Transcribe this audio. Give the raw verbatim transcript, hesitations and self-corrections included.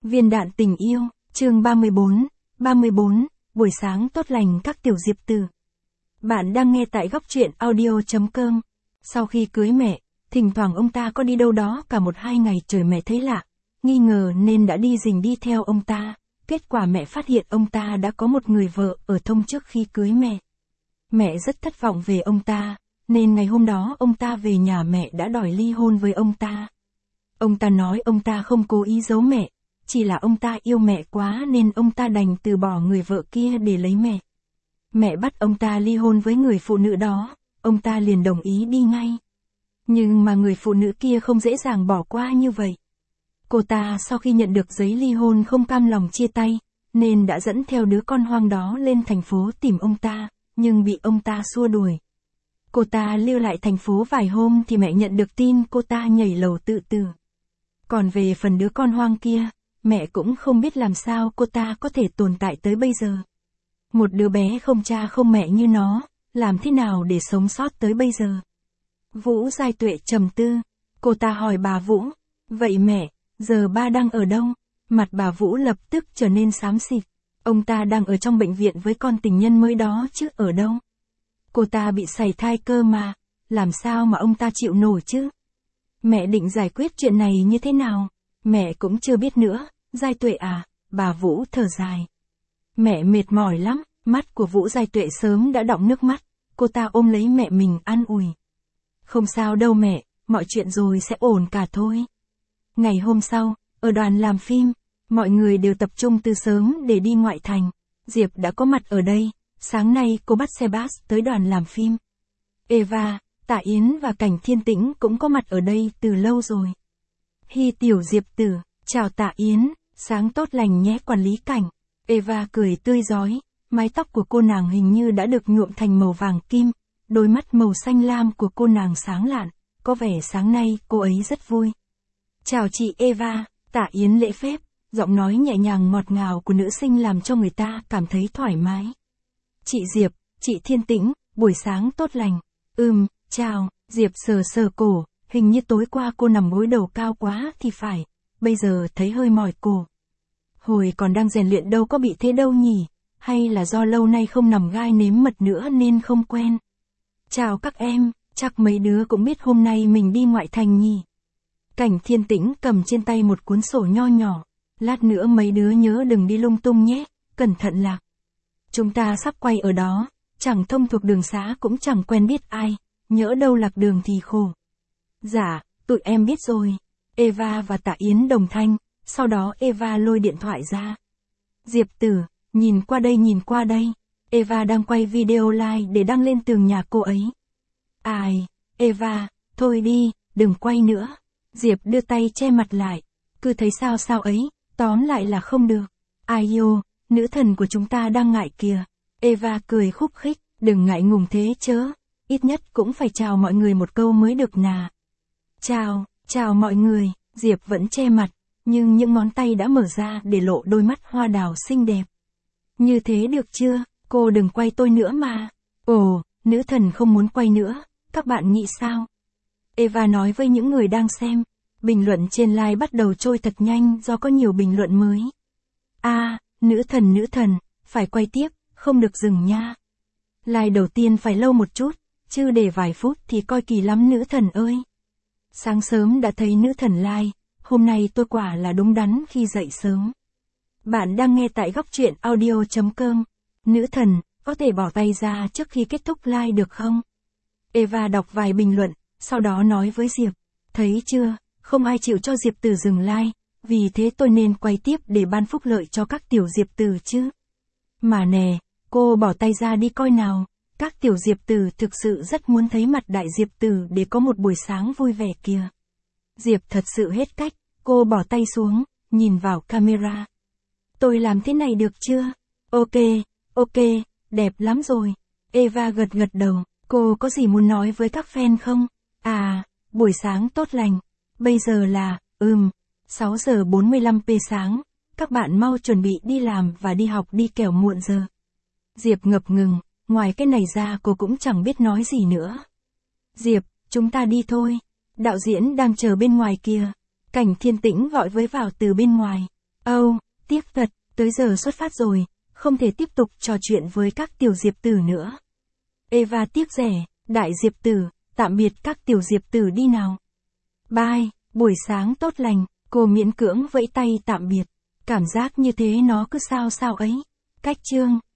Viên đạn tình yêu, chương ba mươi bốn, ba mươi bốn, buổi sáng tốt lành các tiểu diệp tử. Bạn đang nghe tại góc truyện audio chấm com. Sau khi cưới mẹ, thỉnh thoảng ông ta có đi đâu đó cả một hai ngày trời mẹ thấy lạ, nghi ngờ nên đã đi rình đi theo ông ta. Kết quả mẹ phát hiện ông ta đã có một người vợ ở Thông trước khi cưới mẹ. Mẹ rất thất vọng về ông ta, nên ngày hôm đó ông ta về nhà mẹ đã đòi ly hôn với ông ta. Ông ta nói ông ta không cố ý giấu mẹ, chỉ là ông ta yêu mẹ quá nên ông ta đành từ bỏ người vợ kia để lấy mẹ. Mẹ bắt ông ta ly hôn với người phụ nữ đó, ông ta liền đồng ý đi ngay. Nhưng mà người phụ nữ kia không dễ dàng bỏ qua như vậy. Cô ta sau khi nhận được giấy ly hôn không cam lòng chia tay, nên đã dẫn theo đứa con hoang đó lên thành phố tìm ông ta, nhưng bị ông ta xua đuổi. Cô ta lưu lại thành phố vài hôm thì mẹ nhận được tin cô ta nhảy lầu tự tử. Còn về phần đứa con hoang kia, mẹ cũng không biết làm sao cô ta có thể tồn tại tới bây giờ. Một đứa bé không cha không mẹ như nó, làm thế nào để sống sót tới bây giờ? Vũ Giai Tuệ trầm tư, cô ta hỏi bà Vũ, vậy mẹ, giờ ba đang ở đâu? Mặt bà Vũ lập tức trở nên xám xịt, ông ta đang ở trong bệnh viện với con tình nhân mới đó chứ ở đâu? Cô ta bị sảy thai cơ mà, làm sao mà ông ta chịu nổi chứ? Mẹ định giải quyết chuyện này như thế nào? Mẹ cũng chưa biết nữa, Giai Tuệ à, bà Vũ thở dài. Mẹ mệt mỏi lắm, mắt của Vũ Giai Tuệ sớm đã đọng nước mắt, cô ta ôm lấy mẹ mình an ủi. Không sao đâu mẹ, mọi chuyện rồi sẽ ổn cả thôi. Ngày hôm sau, ở đoàn làm phim, mọi người đều tập trung từ sớm để đi ngoại thành. Diệp đã có mặt ở đây, sáng nay cô bắt xe bus tới đoàn làm phim. Eva, Tạ Yến và Cảnh Thiên Tĩnh cũng có mặt ở đây từ lâu rồi. Hi tiểu Diệp tử, chào Tạ Yến, sáng tốt lành nhé quản lý Cảnh. Eva cười tươi rói, mái tóc của cô nàng hình như đã được nhuộm thành màu vàng kim, đôi mắt màu xanh lam của cô nàng sáng lạn, có vẻ sáng nay cô ấy rất vui. Chào chị Eva, Tạ Yến lễ phép, giọng nói nhẹ nhàng ngọt ngào của nữ sinh làm cho người ta cảm thấy thoải mái. Chị Diệp, chị Thiên Tĩnh, buổi sáng tốt lành. Ừm, chào, Diệp sờ sờ cổ, hình như tối qua cô nằm gối đầu cao quá thì phải, bây giờ thấy hơi mỏi cổ. Hồi còn đang rèn luyện đâu có bị thế đâu nhỉ, hay là do lâu nay không nằm gai nếm mật nữa nên không quen. Chào các em, chắc mấy đứa cũng biết hôm nay mình đi ngoại thành nhỉ. Cảnh Thiên Tĩnh cầm trên tay một cuốn sổ nho nhỏ, lát nữa mấy đứa nhớ đừng đi lung tung nhé, cẩn thận lạc. Chúng ta sắp quay ở đó, chẳng thông thuộc đường xá cũng chẳng quen biết ai, nhỡ đâu lạc đường thì khổ. Dạ, tụi em biết rồi. Eva và Tạ Yến đồng thanh, sau đó Eva lôi điện thoại ra. Diệp tử, nhìn qua đây nhìn qua đây. Eva đang quay video live để đăng lên tường nhà cô ấy. Ai, Eva, thôi đi, đừng quay nữa. Diệp đưa tay che mặt lại, cứ thấy sao sao ấy, tóm lại là không được. Ai yêu, nữ thần của chúng ta đang ngại kìa. Eva cười khúc khích, đừng ngại ngùng thế chớ, ít nhất cũng phải chào mọi người một câu mới được nà. Chào, chào mọi người, Diệp vẫn che mặt, nhưng những ngón tay đã mở ra để lộ đôi mắt hoa đào xinh đẹp. Như thế được chưa, cô đừng quay tôi nữa mà. Ồ, nữ thần không muốn quay nữa, các bạn nghĩ sao? Eva nói với những người đang xem, bình luận trên live bắt đầu trôi thật nhanh do có nhiều bình luận mới. À, nữ thần nữ thần, phải quay tiếp, không được dừng nha. Live đầu tiên phải lâu một chút, chứ để vài phút thì coi kỳ lắm nữ thần ơi. Sáng sớm đã thấy nữ thần live, hôm nay tôi quả là đúng đắn khi dậy sớm. Bạn đang nghe tại góc truyện audio chấm com. Nữ thần, có thể bỏ tay ra trước khi kết thúc live được không? Eva đọc vài bình luận, sau đó nói với Diệp, thấy chưa, không ai chịu cho Diệp tử dừng live, vì thế tôi nên quay tiếp để ban phúc lợi cho các tiểu Diệp tử chứ. Mà nè, cô bỏ tay ra đi coi nào, các tiểu Diệp tử thực sự rất muốn thấy mặt đại Diệp tử để có một buổi sáng vui vẻ kìa. Diệp thật sự hết cách, cô bỏ tay xuống, nhìn vào camera. Tôi làm thế này được chưa? Ok, ok, đẹp lắm rồi. Eva gật gật đầu, cô có gì muốn nói với các fan không? À, buổi sáng tốt lành. Bây giờ là, ừm, sáu giờ bốn mươi lăm phút sáng. Các bạn mau chuẩn bị đi làm và đi học đi kẻo muộn giờ. Diệp ngập ngừng, ngoài cái này ra cô cũng chẳng biết nói gì nữa. Diệp, chúng ta đi thôi. Đạo diễn đang chờ bên ngoài kìa. Cảnh Thiên Tĩnh gọi với vào từ bên ngoài. Âu, oh, tiếc thật, tới giờ xuất phát rồi, không thể tiếp tục trò chuyện với các tiểu diệp tử nữa. Eva tiếc rẻ, đại diệp tử, tạm biệt các tiểu diệp tử đi nào. Bye, buổi sáng tốt lành, cô miễn cưỡng vẫy tay tạm biệt. Cảm giác như thế nó cứ sao sao ấy. Cách chương